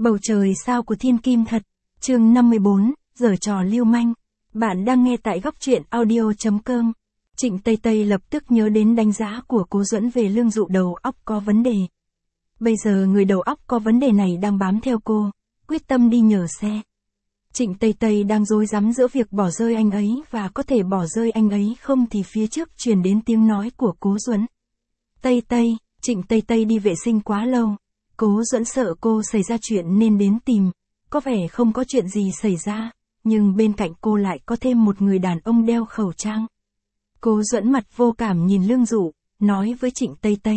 Bầu trời sao của thiên kim thật. Chương 54, giở trò lưu manh. Bạn đang nghe tại góc truyện audio.com. Trịnh Tây Tây lập tức nhớ đến đánh giá của Cố Duẫn về Lương Dụ đầu óc có vấn đề. Bây giờ người đầu óc có vấn đề này đang bám theo cô, quyết tâm đi nhờ xe. Trịnh Tây Tây đang rối rắm giữa việc bỏ rơi anh ấy và có thể bỏ rơi anh ấy không thì phía trước truyền đến tiếng nói của Cố Duẫn. Tây Tây, Trịnh Tây Tây đi vệ sinh quá lâu. Cố Duẫn sợ cô xảy ra chuyện nên đến tìm, có vẻ không có chuyện gì xảy ra, nhưng bên cạnh cô lại có thêm một người đàn ông đeo khẩu trang. Cố Duẫn mặt vô cảm nhìn Lương Dụ, nói với Trịnh Tây Tây.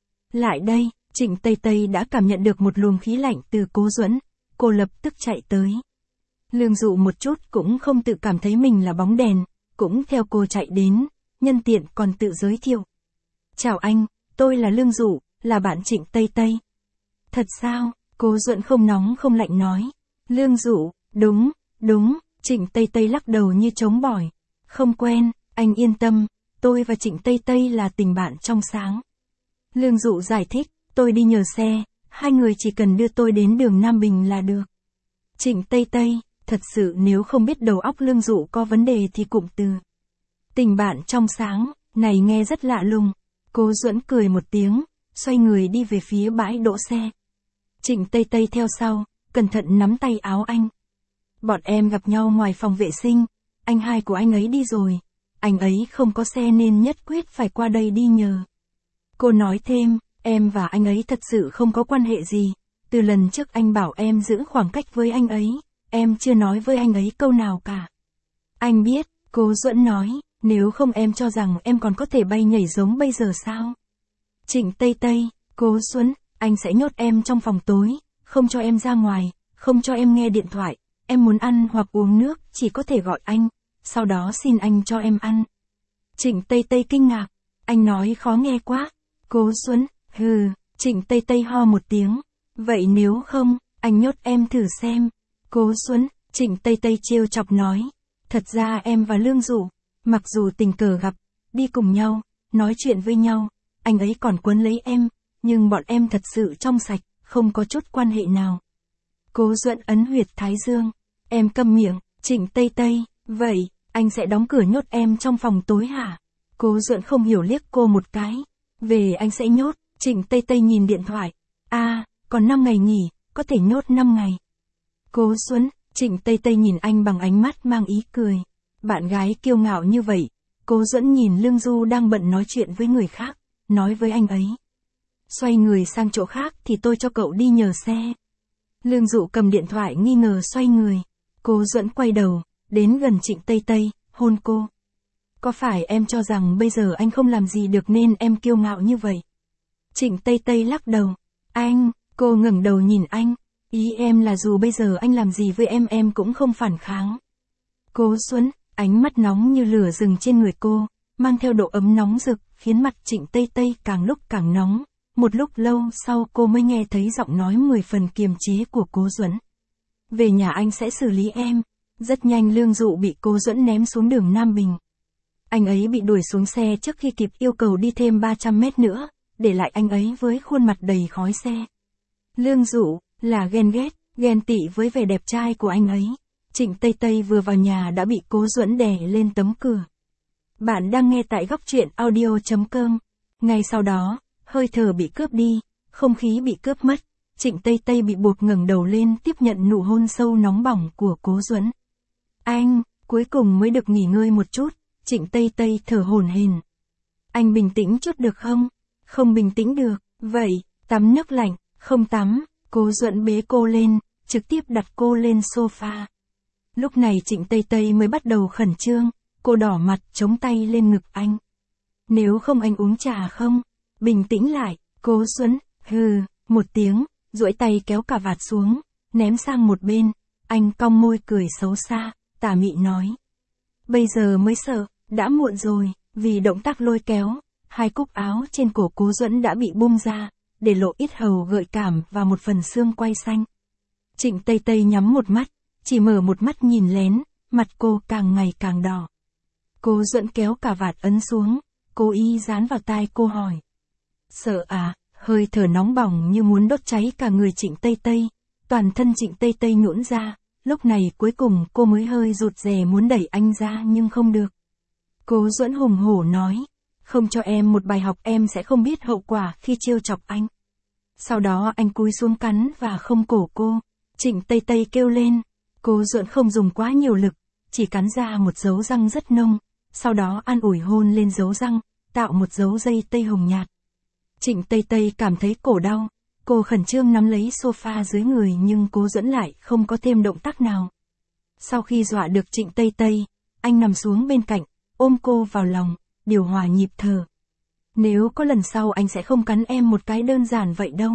Lại đây, Trịnh Tây Tây đã cảm nhận được một luồng khí lạnh từ Cố Duẫn, cô lập tức chạy tới. Lương Dụ một chút cũng không tự cảm thấy mình là bóng đèn, cũng theo cô chạy đến, nhân tiện còn tự giới thiệu. Chào anh, tôi là Lương Dụ, là bạn Trịnh Tây Tây. Thật sao? Cố Duẫn không nóng không lạnh nói. Lương Dụ, đúng, Trịnh Tây Tây lắc đầu như trống bỏi. Không quen, anh yên tâm, tôi và Trịnh Tây Tây là tình bạn trong sáng. Lương Dụ giải thích, tôi đi nhờ xe, hai người chỉ cần đưa tôi đến đường Nam Bình là được. Trịnh Tây Tây, thật sự nếu không biết đầu óc Lương Dụ có vấn đề thì cụm từ tình bạn trong sáng, này nghe rất lạ lùng. Cố Duẫn cười một tiếng, xoay người đi về phía bãi đỗ xe. Trịnh Tây Tây theo sau, cẩn thận nắm tay áo anh. Bọn em gặp nhau ngoài phòng vệ sinh, anh hai của anh ấy đi rồi, anh ấy không có xe nên nhất quyết phải qua đây đi nhờ. Cô nói thêm, em và anh ấy thật sự không có quan hệ gì, từ lần trước anh bảo em giữ khoảng cách với anh ấy, em chưa nói với anh ấy câu nào cả. Anh biết, Cố Duẫn nói, nếu không em cho rằng em còn có thể bay nhảy giống bây giờ sao? Trịnh Tây Tây, Cố Duẫn, anh sẽ nhốt em trong phòng tối, không cho em ra ngoài, không cho em nghe điện thoại, em muốn ăn hoặc uống nước chỉ có thể gọi anh, sau đó xin anh cho em ăn. Trịnh Tây Tây kinh ngạc, anh nói khó nghe quá. Cố Duẫn, Trịnh Tây Tây ho một tiếng, vậy nếu không, anh nhốt em thử xem. Cố Duẫn, Trịnh Tây Tây trêu chọc nói, thật ra em và Lương Dụ, mặc dù tình cờ gặp, đi cùng nhau, nói chuyện với nhau, anh ấy còn quấn lấy em, nhưng bọn em thật sự trong sạch, không có chút quan hệ nào. Cố Duẫn ấn huyệt thái dương, em câm miệng. Trịnh Tây Tây, vậy, anh sẽ đóng cửa nhốt em trong phòng tối hả? Cố Duẫn không hiểu liếc cô một cái, về anh sẽ nhốt. Trịnh Tây Tây nhìn điện thoại, còn 5 ngày nghỉ, có thể nhốt 5 ngày. Cố Duẫn, Trịnh Tây Tây nhìn anh bằng ánh mắt mang ý cười. Bạn gái kiêu ngạo như vậy. Cố Duẫn nhìn Lương Du đang bận nói chuyện với người khác, nói với anh ấy. Xoay người sang chỗ khác thì tôi cho cậu đi nhờ xe. Lương Dụ cầm điện thoại nghi ngờ xoay người. Cố Duẫn quay đầu, đến gần Trịnh Tây Tây, hôn cô. Có phải em cho rằng bây giờ anh không làm gì được nên em kiêu ngạo như vậy? Trịnh Tây Tây lắc đầu. Anh, cô ngẩng đầu nhìn anh. Ý em là dù bây giờ anh làm gì với em cũng không phản kháng. Cố Duẫn, ánh mắt nóng như lửa rừng trên người cô, mang theo độ ấm nóng rực, khiến mặt Trịnh Tây Tây càng lúc càng nóng. Một lúc lâu sau cô mới nghe thấy giọng nói 10 phần kiềm chế của Cố Duẫn. Về nhà anh sẽ xử lý em. Rất nhanh Lương Dụ bị Cố Duẫn ném xuống đường Nam Bình. Anh ấy bị đuổi xuống xe trước khi kịp yêu cầu đi thêm 300 mét nữa, để lại anh ấy với khuôn mặt đầy khói xe. Lương Dụ, là ghen ghét, ghen tị với vẻ đẹp trai của anh ấy. Trịnh Tây Tây vừa vào nhà đã bị Cố Duẫn đè lên tấm cửa. Bạn đang nghe tại góc truyện audio.com. Ngay sau đó, hơi thở bị cướp đi, không khí bị cướp mất. Trịnh Tây Tây bị buộc ngẩng đầu lên tiếp nhận nụ hôn sâu nóng bỏng của Cố Duẫn. Anh, cuối cùng mới được nghỉ ngơi một chút. Trịnh Tây Tây thở hổn hển. Anh bình tĩnh chút được không? Không bình tĩnh được. Vậy, tắm nước lạnh. Không tắm. Cố Duẫn bế cô lên, trực tiếp đặt cô lên sofa. Lúc này Trịnh Tây Tây mới bắt đầu khẩn trương. Cô đỏ mặt chống tay lên ngực anh. Nếu không anh uống trà không? Bình tĩnh lại. Cố Duẫn, một tiếng, duỗi tay kéo cà vạt xuống, ném sang một bên. Anh cong môi cười xấu xa, tà mị nói. Bây giờ mới sợ, đã muộn rồi. Vì động tác lôi kéo, hai cúc áo trên cổ Cố Duẫn đã bị bung ra, để lộ ít hầu gợi cảm và một phần xương quai xanh. Trịnh Tây Tây nhắm một mắt, chỉ mở một mắt nhìn lén, mặt cô càng ngày càng đỏ. Cố Duẫn kéo cà vạt ấn xuống, cố ý dán vào tai cô hỏi. Sợ à? Hơi thở nóng bỏng như muốn đốt cháy cả người Trịnh Tây Tây. Toàn thân Trịnh Tây Tây nhũn ra, lúc này cuối cùng cô mới hơi rụt rè muốn đẩy anh ra nhưng không được. Cố Duẫn hùng hổ nói, không cho em một bài học em sẽ không biết hậu quả khi trêu chọc anh. Sau đó anh cúi xuống cắn và không cổ cô. Trịnh Tây Tây kêu lên. Cố Duẫn không dùng quá nhiều lực, chỉ cắn ra một dấu răng rất nông, sau đó an ủi hôn lên dấu răng, tạo một dấu dây tây hồng nhạt. Trịnh Tây Tây cảm thấy cổ đau, cô khẩn trương nắm lấy sofa dưới người nhưng Cố Duẫn lại không có thêm động tác nào. Sau khi dọa được Trịnh Tây Tây, anh nằm xuống bên cạnh, ôm cô vào lòng, điều hòa nhịp thở. Nếu có lần sau anh sẽ không cắn em một cái đơn giản vậy đâu.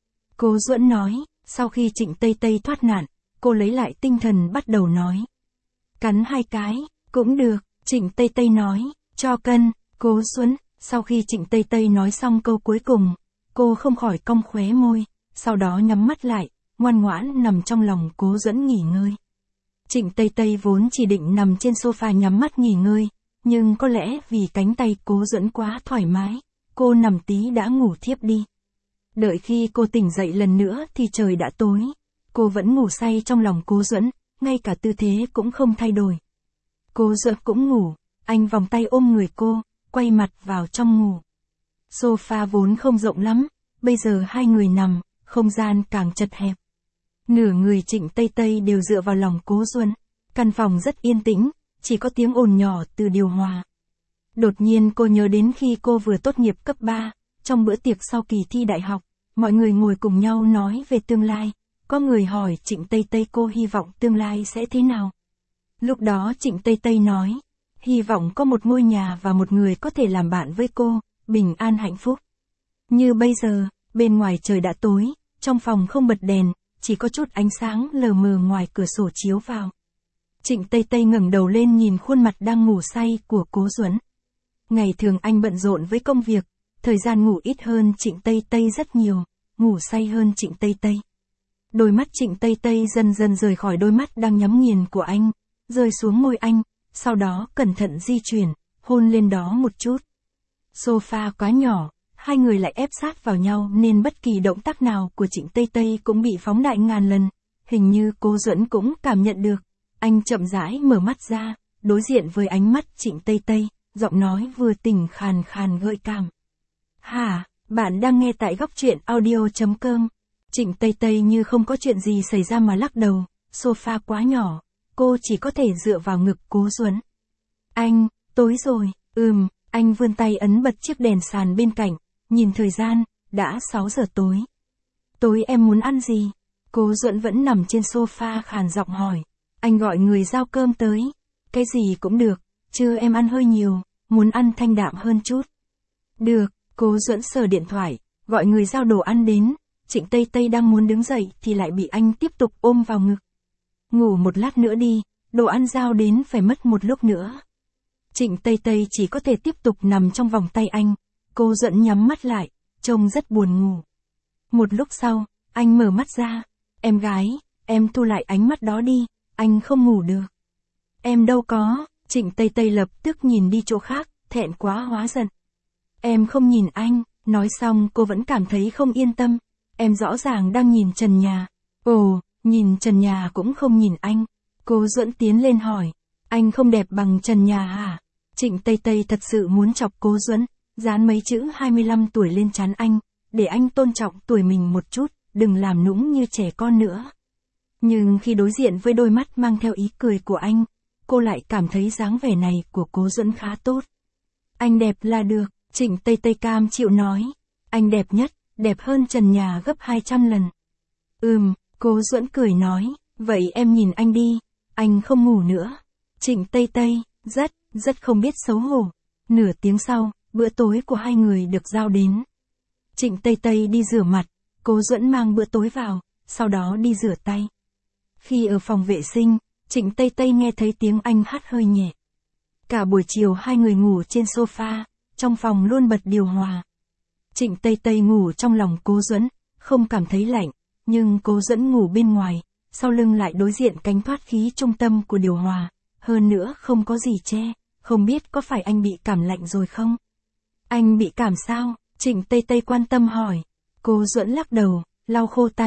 Cố Duẫn nói, sau khi Trịnh Tây Tây thoát nạn, cô lấy lại tinh thần bắt đầu nói. Cắn 2 cái, cũng được, Trịnh Tây Tây nói, cho cân, Cố Duẫn. Sau khi Trịnh Tây Tây nói xong câu cuối cùng, cô không khỏi cong khóe môi, sau đó nhắm mắt lại, ngoan ngoãn nằm trong lòng Cố Duẫn nghỉ ngơi. Trịnh Tây Tây vốn chỉ định nằm trên sofa nhắm mắt nghỉ ngơi, nhưng có lẽ vì cánh tay Cố Duẫn quá thoải mái, cô nằm tí đã ngủ thiếp đi. Đợi khi cô tỉnh dậy lần nữa thì trời đã tối. Cô vẫn ngủ say trong lòng Cố Duẫn, ngay cả tư thế cũng không thay đổi. Cố Duẫn cũng ngủ, anh vòng tay ôm người cô, quay mặt vào trong ngủ. Sofa vốn không rộng lắm, bây giờ hai người nằm, không gian càng chật hẹp. Nửa người Trịnh Tây Tây đều dựa vào lòng Cố Duẫn. Căn phòng rất yên tĩnh, chỉ có tiếng ồn nhỏ từ điều hòa. Đột nhiên cô nhớ đến khi cô vừa tốt nghiệp cấp 3, trong bữa tiệc sau kỳ thi đại học, mọi người ngồi cùng nhau nói về tương lai. Có người hỏi Trịnh Tây Tây cô hy vọng tương lai sẽ thế nào. Lúc đó Trịnh Tây Tây nói, hy vọng có một ngôi nhà và một người có thể làm bạn với cô, bình an hạnh phúc. Như bây giờ, bên ngoài trời đã tối, trong phòng không bật đèn, chỉ có chút ánh sáng lờ mờ ngoài cửa sổ chiếu vào. Trịnh Tây Tây ngẩng đầu lên nhìn khuôn mặt đang ngủ say của Cố Duẫn. Ngày thường anh bận rộn với công việc, thời gian ngủ ít hơn Trịnh Tây Tây rất nhiều, ngủ say hơn Trịnh Tây Tây. Đôi mắt Trịnh Tây Tây dần dần rời khỏi đôi mắt đang nhắm nghiền của anh, rơi xuống môi anh, sau đó cẩn thận di chuyển, hôn lên đó một chút. Sofa quá nhỏ, hai người lại ép sát vào nhau nên bất kỳ động tác nào của Trịnh Tây Tây cũng bị phóng đại ngàn lần. Hình như Cố Duẫn cũng cảm nhận được. Anh chậm rãi mở mắt ra, đối diện với ánh mắt Trịnh Tây Tây, giọng nói vừa tỉnh khàn khàn gợi cảm. Hả, bạn đang nghe tại góc truyện audio.com. Trịnh Tây Tây như không có chuyện gì xảy ra mà lắc đầu, sofa quá nhỏ, cô chỉ có thể dựa vào ngực Cố Duẫn. Anh, tối rồi, anh vươn tay ấn bật chiếc đèn sàn bên cạnh, nhìn thời gian, đã 6 giờ tối. Tối em muốn ăn gì? Cố Duẫn vẫn nằm trên sofa khàn giọng hỏi. Anh gọi người giao cơm tới. Cái gì cũng được, chứ em ăn hơi nhiều, muốn ăn thanh đạm hơn chút. Được, Cố Duẫn sờ điện thoại, gọi người giao đồ ăn đến. Trịnh Tây Tây đang muốn đứng dậy thì lại bị anh tiếp tục ôm vào ngực. Ngủ một lát nữa đi, đồ ăn giao đến phải mất một lúc nữa. Trịnh Tây Tây chỉ có thể tiếp tục nằm trong vòng tay anh. Cố Duẫn nhắm mắt lại, trông rất buồn ngủ. Một lúc sau, anh mở mắt ra. Em gái, em thu lại ánh mắt đó đi, anh không ngủ được. Em đâu có, Trịnh Tây Tây lập tức nhìn đi chỗ khác, thẹn quá hóa giận. Em không nhìn anh, nói xong cô vẫn cảm thấy không yên tâm. Em rõ ràng đang nhìn trần nhà. Ồ, nhìn trần nhà cũng không nhìn anh. Cố Duẫn tiến lên hỏi. Anh không đẹp bằng trần nhà hả? Trịnh Tây Tây thật sự muốn chọc Cố Duẫn, dán mấy chữ 25 tuổi lên trán anh, để anh tôn trọng tuổi mình một chút, đừng làm nũng như trẻ con nữa. Nhưng khi đối diện với đôi mắt mang theo ý cười của anh, cô lại cảm thấy dáng vẻ này của Cố Duẫn khá tốt. Anh đẹp là được, Trịnh Tây Tây cam chịu nói. Anh đẹp nhất, đẹp hơn trần nhà gấp 200 lần. Cố Duẫn cười nói, vậy em nhìn anh đi, anh không ngủ nữa. Trịnh Tây Tây, rất không biết xấu hổ. Nửa tiếng sau, bữa tối của hai người được giao đến. Trịnh Tây Tây đi rửa mặt, Cố Duẫn mang bữa tối vào, sau đó đi rửa tay. Khi ở phòng vệ sinh, Trịnh Tây Tây nghe thấy tiếng anh hát hơi nhẹ. Cả buổi chiều hai người ngủ trên sofa, trong phòng luôn bật điều hòa. Trịnh Tây Tây ngủ trong lòng Cố Duẫn, không cảm thấy lạnh, nhưng Cố Duẫn ngủ bên ngoài, sau lưng lại đối diện cánh thoát khí trung tâm của điều hòa, hơn nữa không có gì che, không biết có phải anh bị cảm lạnh rồi không? Anh bị cảm sao? Trịnh Tây Tây quan tâm hỏi. Cố Duẫn lắc đầu, lau khô tay,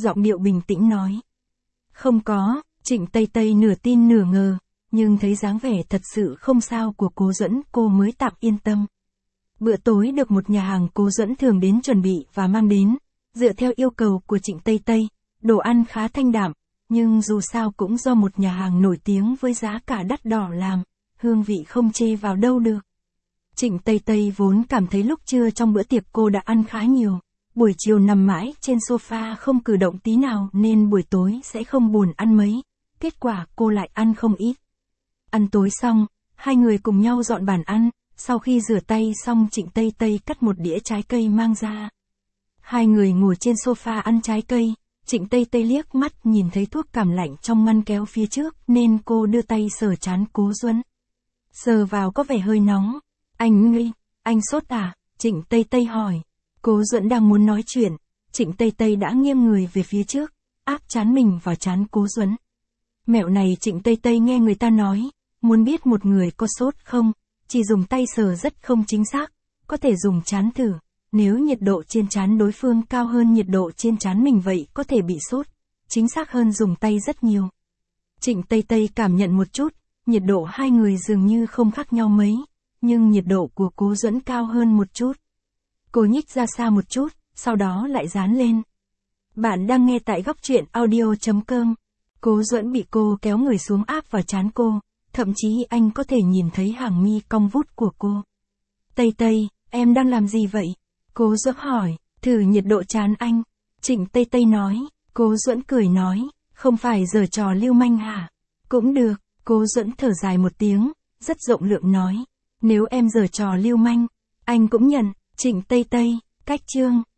giọng điệu bình tĩnh nói. Không có, Trịnh Tây Tây nửa tin nửa ngờ, nhưng thấy dáng vẻ thật sự không sao của Cố Duẫn cô mới tạm yên tâm. Bữa tối được một nhà hàng Cố Duẫn thường đến chuẩn bị và mang đến, dựa theo yêu cầu của Trịnh Tây Tây, đồ ăn khá thanh đạm, nhưng dù sao cũng do một nhà hàng nổi tiếng với giá cả đắt đỏ làm, hương vị không chê vào đâu được. Trịnh Tây Tây vốn cảm thấy lúc trưa trong bữa tiệc cô đã ăn khá nhiều, buổi chiều nằm mãi trên sofa không cử động tí nào nên buổi tối sẽ không buồn ăn mấy, kết quả cô lại ăn không ít. Ăn tối xong, hai người cùng nhau dọn bàn ăn, sau khi rửa tay xong Trịnh Tây Tây cắt một đĩa trái cây mang ra. Hai người ngồi trên sofa ăn trái cây, Trịnh Tây Tây liếc mắt nhìn thấy thuốc cảm lạnh trong ngăn kéo phía trước nên cô đưa tay sờ trán Cố Duẫn. Sờ vào có vẻ hơi nóng. Anh sốt à? Trịnh Tây Tây hỏi. Cố Duẫn đang muốn nói chuyện, Trịnh Tây Tây đã nghiêng người về phía trước, áp trán mình vào trán Cố Duẫn. Mẹo này Trịnh Tây Tây nghe người ta nói, muốn biết một người có sốt không, chỉ dùng tay sờ rất không chính xác, có thể dùng trán thử, nếu nhiệt độ trên trán đối phương cao hơn nhiệt độ trên trán mình vậy có thể bị sốt, chính xác hơn dùng tay rất nhiều. Trịnh Tây Tây cảm nhận một chút, nhiệt độ hai người dường như không khác nhau mấy, nhưng nhiệt độ của Cố Duẫn cao hơn một chút. Cô nhích ra xa một chút, sau đó lại dán lên. Bạn đang nghe tại góc truyện audio.com. Cố Duẫn bị cô kéo người xuống áp vào trán cô, thậm chí anh có thể nhìn thấy hàng mi cong vút của cô. Tây Tây, em đang làm gì vậy? Cố Duẫn hỏi, thử nhiệt độ trán anh. Trịnh Tây Tây nói, Cố Duẫn cười nói, không phải giở trò lưu manh hả? Cũng được, Cố Duẫn thở dài một tiếng, rất rộng lượng nói, nếu em giở trò lưu manh, anh cũng nhận. Trịnh Tây Tây, cách chương.